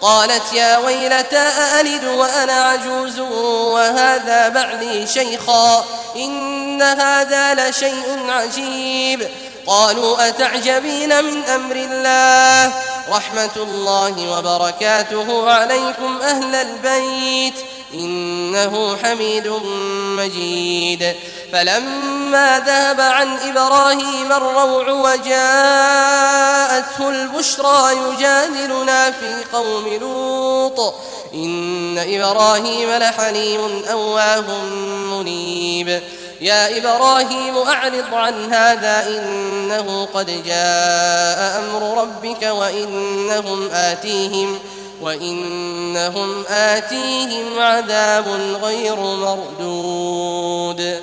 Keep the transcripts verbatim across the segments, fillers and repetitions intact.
قالت يا ويلتى أألد وأنا عجوز وهذا بعلي شيخا إن هذا لشيء عجيب. قالوا أتعجبين من أمر الله رحمة الله وبركاته عليكم أهل البيت إنه حميد مجيد. فلما ذهب عن إبراهيم الروع وجاءته البشرى يجادلنا في قوم لوط إن إبراهيم لحليم أواه منيب. يا إبراهيم أعرض عن هذا إنه قد جاء أمر ربك وإنهم آتيهم وإنهم آتيهم عذاب غير مردود.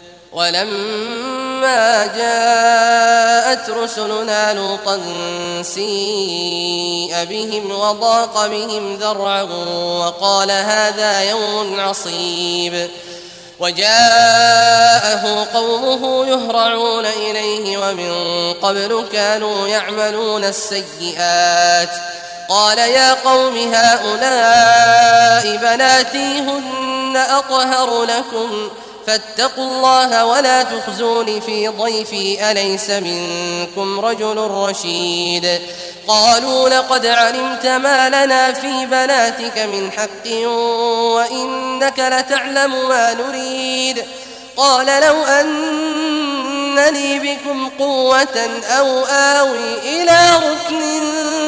ولما جاءت رسلنا لوطا سيء بهم وضاق بهم ذرعا وقال هذا يوم عصيب. وجاءه قومه يهرعون إليه ومن قبل كانوا يعملون السيئات. قال يا قوم هؤلاء بناتي هن أطهر لكم فاتقوا الله ولا تخزون في ضيفي أليس منكم رجل رشيد. قالوا لقد علمت ما لنا في بناتك من حق وإنك لتعلم ما نريد. قال لو أن لي بكم قوة أو آوي إلى ركن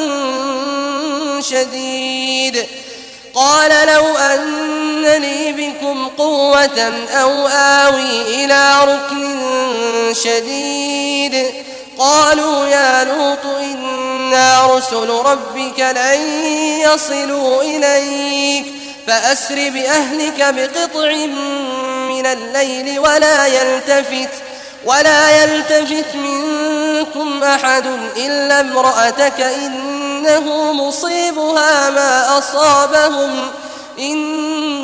شديد قال لو أن لي بكم قوة أو آوي إلى ركن شديد. قالوا يا لوط إنا رسل ربك لن يصلوا إليك فأسر بأهلك بقطع من الليل ولا يلتفت ولا يلتفت منكم أحد إلا امرأتك إنه مصيبها ما أصابهم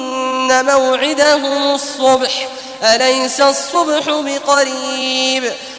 إن موعدهم الصبح أليس الصبح بقريب.